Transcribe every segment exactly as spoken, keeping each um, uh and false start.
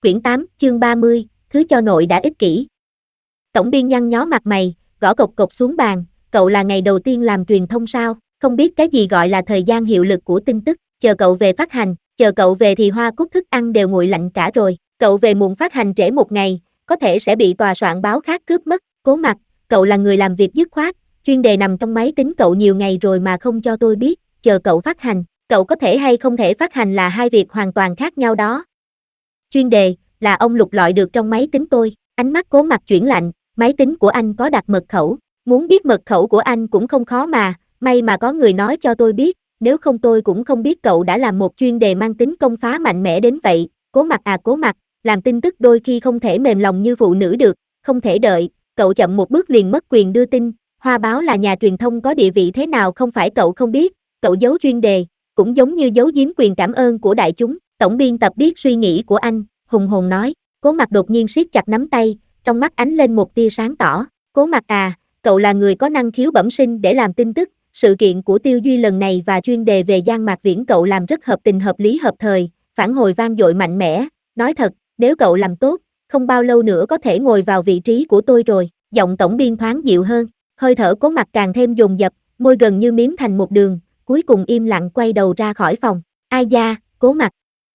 Quyển tám, chương ba mươi, thứ cho nội đã ích kỷ. Tổng biên nhăn nhó mặt mày, gõ cộc cộc xuống bàn, cậu là ngày đầu tiên làm truyền thông sao, không biết cái gì gọi là thời gian hiệu lực của tin tức, chờ cậu về phát hành, chờ cậu về thì hoa cúc thức ăn đều nguội lạnh cả rồi, cậu về muộn phát hành trễ một ngày, có thể sẽ bị tòa soạn báo khác cướp mất, Cố Mặc, cậu là người làm việc dứt khoát, chuyên đề nằm trong máy tính cậu nhiều ngày rồi mà không cho tôi biết, chờ cậu phát hành, cậu có thể hay không thể phát hành là hai việc hoàn toàn khác nhau đó. Chuyên đề, là ông lục lọi được trong máy tính tôi, ánh mắt Cố Mặc chuyển lạnh, máy tính của anh có đặt mật khẩu, muốn biết mật khẩu của anh cũng không khó mà, may mà có người nói cho tôi biết, nếu không tôi cũng không biết cậu đã làm một chuyên đề mang tính công phá mạnh mẽ đến vậy, Cố Mặc à Cố Mặc, làm tin tức đôi khi không thể mềm lòng như phụ nữ được, không thể đợi, cậu chậm một bước liền mất quyền đưa tin, Hoa Báo là nhà truyền thông có địa vị thế nào không phải cậu không biết, cậu giấu chuyên đề, cũng giống như giấu giếm quyền cảm ơn của đại chúng, tổng biên tập biết suy nghĩ của anh, hùng hồn nói, Cố Mặc đột nhiên siết chặt nắm tay, trong mắt ánh lên một tia sáng tỏ, Cố Mặc à, cậu là người có năng khiếu bẩm sinh để làm tin tức, sự kiện của Tiêu Duy lần này và chuyên đề về Giang Mạc Viễn cậu làm rất hợp tình hợp lý hợp thời, phản hồi vang dội mạnh mẽ, nói thật, nếu cậu làm tốt, không bao lâu nữa có thể ngồi vào vị trí của tôi rồi, giọng tổng biên thoáng dịu hơn, hơi thở Cố Mặc càng thêm dồn dập, môi gần như miếm thành một đường, cuối cùng im lặng quay đầu ra khỏi phòng, ai da, Cố Mặc.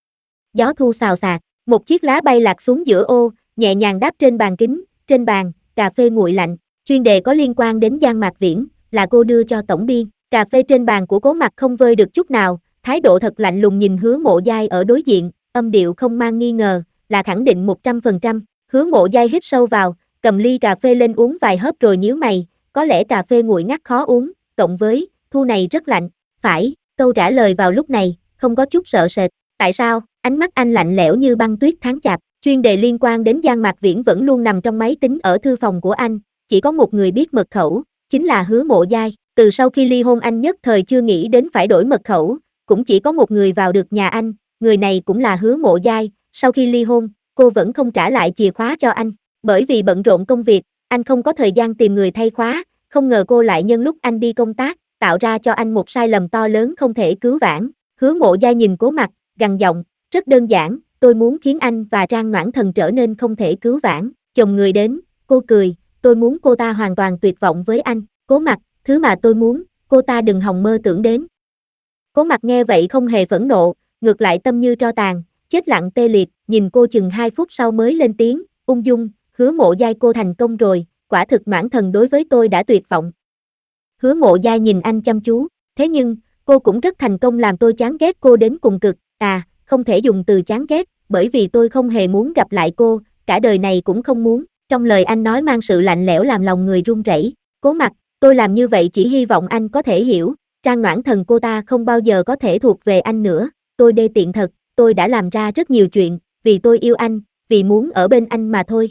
Gió thu xào xạc, một chiếc lá bay lạc xuống giữa ô, nhẹ nhàng đáp trên bàn kính, trên bàn, cà phê nguội lạnh, chuyên đề có liên quan đến Giang Mạc Viễn, là cô đưa cho tổng biên, cà phê trên bàn của Cố Mặc không vơi được chút nào, thái độ thật lạnh lùng nhìn Hứa Mộ Giai ở đối diện, âm điệu không mang nghi ngờ, là khẳng định một trăm phần trăm, Hứa Mộ Giai hít sâu vào, cầm ly cà phê lên uống vài hớp rồi nhíu mày, có lẽ cà phê nguội ngắt khó uống, cộng với, thu này rất lạnh, phải, câu trả lời vào lúc này, không có chút sợ sệt, tại sao, ánh mắt anh lạnh lẽo như băng tuyết tháng chạp, chuyên đề liên quan đến Giang Mạc Viễn vẫn luôn nằm trong máy tính ở thư phòng của anh, chỉ có một người biết mật khẩu, chính là Hứa Mộ Giai, từ sau khi ly hôn anh nhất thời chưa nghĩ đến phải đổi mật khẩu, cũng chỉ có một người vào được nhà anh, người này cũng là Hứa Mộ Giai, sau khi ly hôn, cô vẫn không trả lại chìa khóa cho anh, bởi vì bận rộn công việc, anh không có thời gian tìm người thay khóa, không ngờ cô lại nhân lúc anh đi công tác, tạo ra cho anh một sai lầm to lớn không thể cứu vãn, Hứa Mộ Giai nhìn Cố Mặc, gằn giọng, rất đơn giản, tôi muốn khiến anh và Trang Noãn Thần trở nên không thể cứu vãn, chồng người đến, cô cười, tôi muốn cô ta hoàn toàn tuyệt vọng với anh, Cố Mặc, thứ mà tôi muốn, cô ta đừng hòng mơ tưởng đến. Cố Mặc nghe vậy không hề phẫn nộ, ngược lại tâm như tro tàn, chết lặng tê liệt, nhìn cô chừng hai phút sau mới lên tiếng, ung dung, Hứa Mộ Giai cô thành công rồi, quả thực Noãn Thần đối với tôi đã tuyệt vọng. Hứa Mộ Giai nhìn anh chăm chú, thế nhưng, cô cũng rất thành công làm tôi chán ghét cô đến cùng cực, à, không thể dùng từ chán ghét, bởi vì tôi không hề muốn gặp lại cô, cả đời này cũng không muốn, trong lời anh nói mang sự lạnh lẽo làm lòng người run rẩy. Cố Mặc, tôi làm như vậy chỉ hy vọng anh có thể hiểu, Trang Noãn Thần cô ta không bao giờ có thể thuộc về anh nữa, tôi đê tiện thật, tôi đã làm ra rất nhiều chuyện, vì tôi yêu anh, vì muốn ở bên anh mà thôi.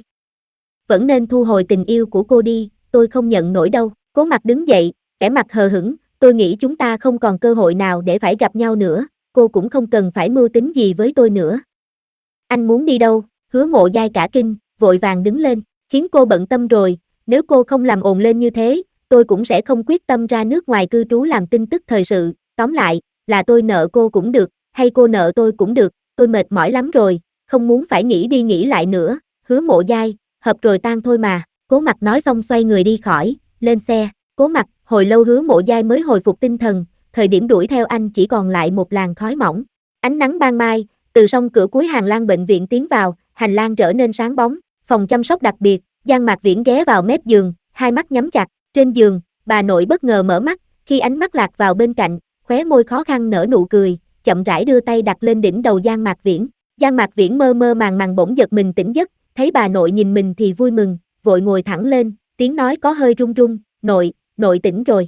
Vẫn nên thu hồi tình yêu của cô đi, tôi không nhận nổi đâu, Cố Mặc đứng dậy, vẻ mặt hờ hững, tôi nghĩ chúng ta không còn cơ hội nào để phải gặp nhau nữa, cô cũng không cần phải mưu tính gì với tôi nữa. Anh muốn đi đâu? Hứa Mộ Giai cả kinh, vội vàng đứng lên, khiến cô bận tâm rồi, nếu cô không làm ồn lên như thế, tôi cũng sẽ không quyết tâm ra nước ngoài cư trú làm tin tức thời sự, tóm lại, là tôi nợ cô cũng được, hay cô nợ tôi cũng được, tôi mệt mỏi lắm rồi, không muốn phải nghĩ đi nghĩ lại nữa, Hứa Mộ Giai, hợp rồi tan thôi mà, Cố Mặc nói xong xoay người đi khỏi, lên xe, Cố Mặc, hồi lâu Hứa Mộ Giai mới hồi phục tinh thần, thời điểm đuổi theo anh chỉ còn lại một làn khói mỏng, ánh nắng ban mai, từ song cửa cuối hành lang bệnh viện tiến vào, hành lang trở nên sáng bóng, phòng chăm sóc đặc biệt, Giang Mạc Viễn ghé vào mép giường, hai mắt nhắm chặt, trên giường, bà nội bất ngờ mở mắt, khi ánh mắt lạc vào bên cạnh, khóe môi khó khăn nở nụ cười, chậm rãi đưa tay đặt lên đỉnh đầu Giang Mạc Viễn. Giang Mạc Viễn mơ mơ màng màng bỗng giật mình tỉnh giấc, thấy bà nội nhìn mình thì vui mừng, vội ngồi thẳng lên, tiếng nói có hơi run run, nội, nội tỉnh rồi.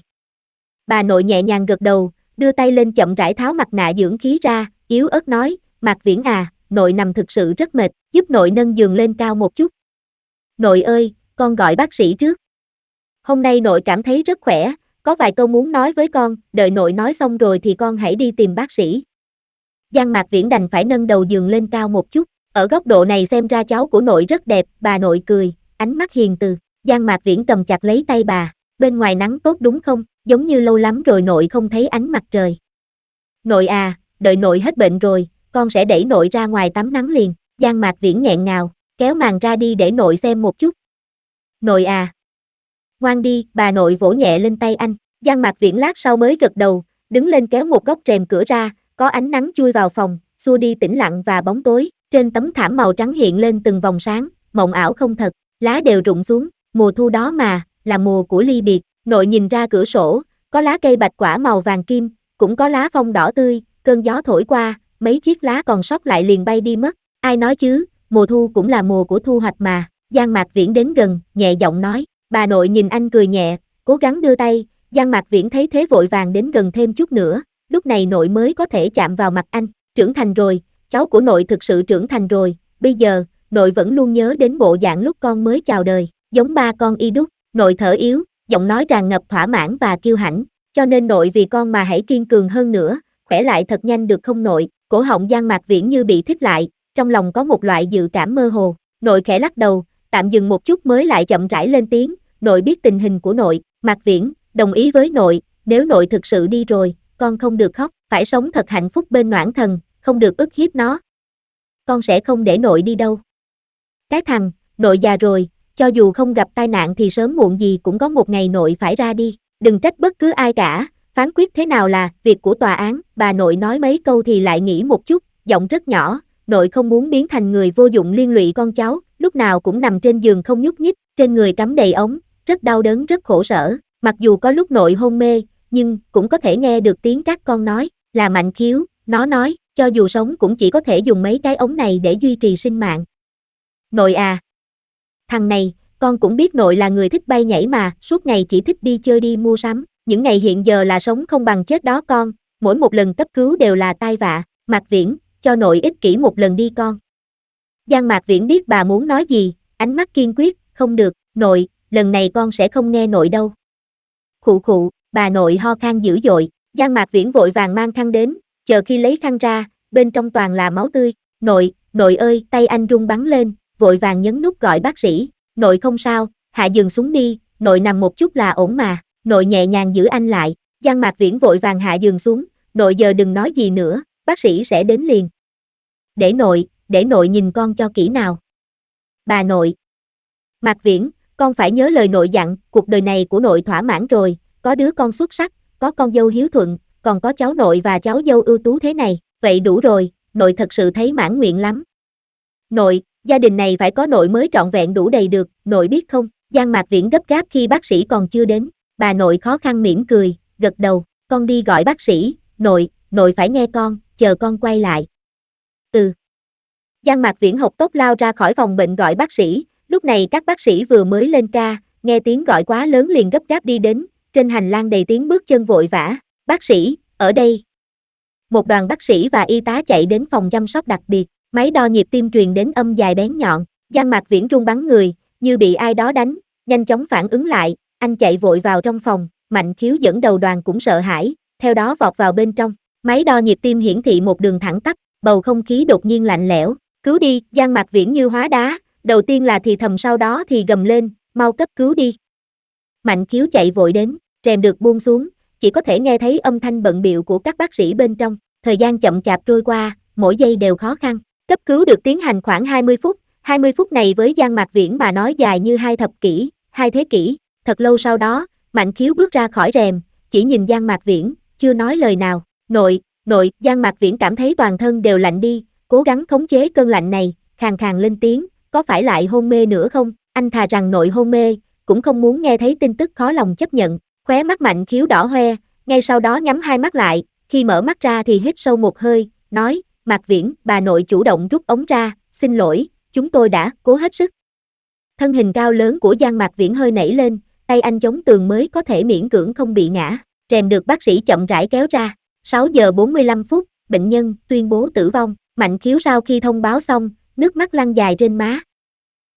Bà nội nhẹ nhàng gật đầu, đưa tay lên chậm rãi tháo mặt nạ dưỡng khí ra, yếu ớt nói, Mạc Viễn à, nội nằm thực sự rất mệt, giúp nội nâng giường lên cao một chút. Nội ơi, con gọi bác sĩ trước. Hôm nay nội cảm thấy rất khỏe, có vài câu muốn nói với con, đợi nội nói xong rồi thì con hãy đi tìm bác sĩ. Giang Mạc Viễn đành phải nâng đầu giường lên cao một chút, ở góc độ này xem ra cháu của nội rất đẹp, bà nội cười, ánh mắt hiền từ, Giang Mạc Viễn cầm chặt lấy tay bà, bên ngoài nắng tốt đúng không, giống như lâu lắm rồi nội không thấy ánh mặt trời. Nội à, đợi nội hết bệnh rồi, con sẽ đẩy nội ra ngoài tắm nắng liền, Giang Mạc Viễn nghẹn ngào, kéo màn ra đi để nội xem một chút. Nội à. Ngoan đi, bà nội vỗ nhẹ lên tay anh. Giang Mạc Viễn lát sau mới gật đầu, đứng lên kéo một góc rèm cửa ra, có ánh nắng chui vào phòng, xua đi tĩnh lặng và bóng tối. Trên tấm thảm màu trắng hiện lên từng vòng sáng, mộng ảo không thật, lá đều rụng xuống, mùa thu đó mà, là mùa của ly biệt. Nội nhìn ra cửa sổ, có lá cây bạch quả màu vàng kim, cũng có lá phong đỏ tươi, cơn gió thổi qua, mấy chiếc lá còn sót lại liền bay đi mất. Ai nói chứ, mùa thu cũng là mùa của thu hoạch mà. Giang Mạc Viễn đến gần, nhẹ giọng nói. Bà nội nhìn anh cười nhẹ, cố gắng đưa tay. Giang Mạc Viễn thấy thế vội vàng đến gần thêm chút nữa, lúc này nội mới có thể chạm vào mặt anh. Trưởng thành rồi, cháu của nội thực sự trưởng thành rồi, bây giờ, nội vẫn luôn nhớ đến bộ dạng lúc con mới chào đời, giống ba con y đúc. Nội thở yếu, giọng nói tràn ngập thỏa mãn và kiêu hãnh, cho nên nội vì con mà hãy kiên cường hơn nữa, khỏe lại thật nhanh được không nội? Cổ họng Giang Mạc Viễn như bị thít lại, trong lòng có một loại dự cảm mơ hồ. Nội khẽ lắc đầu, tạm dừng một chút mới lại chậm rãi lên tiếng. Nội biết tình hình của nội. Mạc Viễn, đồng ý với nội, nếu nội thực sự đi rồi, con không được khóc, phải sống thật hạnh phúc bên Noãn Thần, không được ức hiếp nó. Con sẽ không để nội đi đâu. Cái thằng, nội già rồi, cho dù không gặp tai nạn thì sớm muộn gì cũng có một ngày nội phải ra đi, đừng trách bất cứ ai cả, phán quyết thế nào là việc của tòa án. Bà nội nói mấy câu thì lại nghĩ một chút, giọng rất nhỏ, nội không muốn biến thành người vô dụng liên lụy con cháu, lúc nào cũng nằm trên giường không nhúc nhích, trên người cắm đầy ống, rất đau đớn rất khổ sở, mặc dù có lúc nội hôn mê, nhưng cũng có thể nghe được tiếng các con nói, là Mạnh Khiếu, nó nói, cho dù sống cũng chỉ có thể dùng mấy cái ống này để duy trì sinh mạng. Nội à. Thằng này, con cũng biết nội là người thích bay nhảy mà, suốt ngày chỉ thích đi chơi đi mua sắm, những ngày hiện giờ là sống không bằng chết đó con, mỗi một lần cấp cứu đều là tai vạ. Mạc Viễn, cho nội ích kỷ một lần đi con. Giang Mạc Viễn biết bà muốn nói gì, ánh mắt kiên quyết, không được, nội, lần này con sẽ không nghe nội đâu. Khụ khụ, bà nội ho khan dữ dội, Giang Mạc Viễn vội vàng mang khăn đến, chờ khi lấy khăn ra, bên trong toàn là máu tươi. Nội, nội ơi, tay anh run bắn lên, vội vàng nhấn nút gọi bác sĩ. Nội không sao, hạ giường xuống đi, nội nằm một chút là ổn mà. Nội nhẹ nhàng giữ anh lại. Giang Mạc Viễn vội vàng hạ giường xuống, nội giờ đừng nói gì nữa, bác sĩ sẽ đến liền. Để nội, để nội nhìn con cho kỹ nào. Bà nội. Mạc Viễn, con phải nhớ lời nội dặn, cuộc đời này của nội thỏa mãn rồi, có đứa con xuất sắc, có con dâu hiếu thuận, còn có cháu nội và cháu dâu ưu tú thế này, vậy đủ rồi, nội thật sự thấy mãn nguyện lắm. Nội, gia đình này phải có nội mới trọn vẹn đủ đầy được, nội biết không? Giang Mạc Viễn gấp gáp khi bác sĩ còn chưa đến, bà nội khó khăn mỉm cười, gật đầu, con đi gọi bác sĩ. Nội, nội phải nghe con, chờ con quay lại. Ừ. Giang Mạc Viễn học tốc lao ra khỏi phòng bệnh gọi bác sĩ, lúc này các bác sĩ vừa mới lên ca, nghe tiếng gọi quá lớn liền gấp gáp đi đến, trên hành lang đầy tiếng bước chân vội vã. Bác sĩ, ở đây. Một đoàn bác sĩ và y tá chạy đến phòng chăm sóc đặc biệt, máy đo nhịp tim truyền đến âm dài bén nhọn. Giang Mạc Viễn run bắn người, như bị ai đó đánh, nhanh chóng phản ứng lại, anh chạy vội vào trong phòng. Mạnh Khiếu dẫn đầu đoàn cũng sợ hãi, theo đó vọt vào bên trong. Máy đo nhịp tim hiển thị một đường thẳng tắp, bầu không khí đột nhiên lạnh lẽo. Cứu đi, Giang Mạc Viễn như hóa đá, đầu tiên là thì thầm sau đó thì gầm lên, mau cấp cứu đi. Mạnh Khiếu chạy vội đến, rèm được buông xuống, chỉ có thể nghe thấy âm thanh bận bịu của các bác sĩ bên trong. Thời gian chậm chạp trôi qua, mỗi giây đều khó khăn. Cấp cứu được tiến hành khoảng hai mươi phút, hai mươi phút này với Giang Mạc Viễn mà nói dài như hai thập kỷ, hai thế kỷ. Thật lâu sau đó, Mạnh Khiếu bước ra khỏi rèm, chỉ nhìn Giang Mạc Viễn, chưa nói lời nào. Nội, nội, Giang Mạc Viễn cảm thấy toàn thân đều lạnh đi, cố gắng khống chế cơn lạnh này, khàn khàn lên tiếng, có phải lại hôn mê nữa không? Anh thà rằng nội hôn mê, cũng không muốn nghe thấy tin tức khó lòng chấp nhận. Khóe mắt Mạnh Khiếu đỏ hoe, ngay sau đó nhắm hai mắt lại, khi mở mắt ra thì hít sâu một hơi, nói, Mạc Viễn, bà nội chủ động rút ống ra, xin lỗi, chúng tôi đã cố hết sức. Thân hình cao lớn của Giang Mạc Viễn hơi nảy lên, tay anh chống tường mới có thể miễn cưỡng không bị ngã, rèm được bác sĩ chậm rãi kéo ra. sáu giờ bốn mươi lăm phút, bệnh nhân tuyên bố tử vong. Mạnh Khiếu sau khi thông báo xong, nước mắt lăn dài trên má,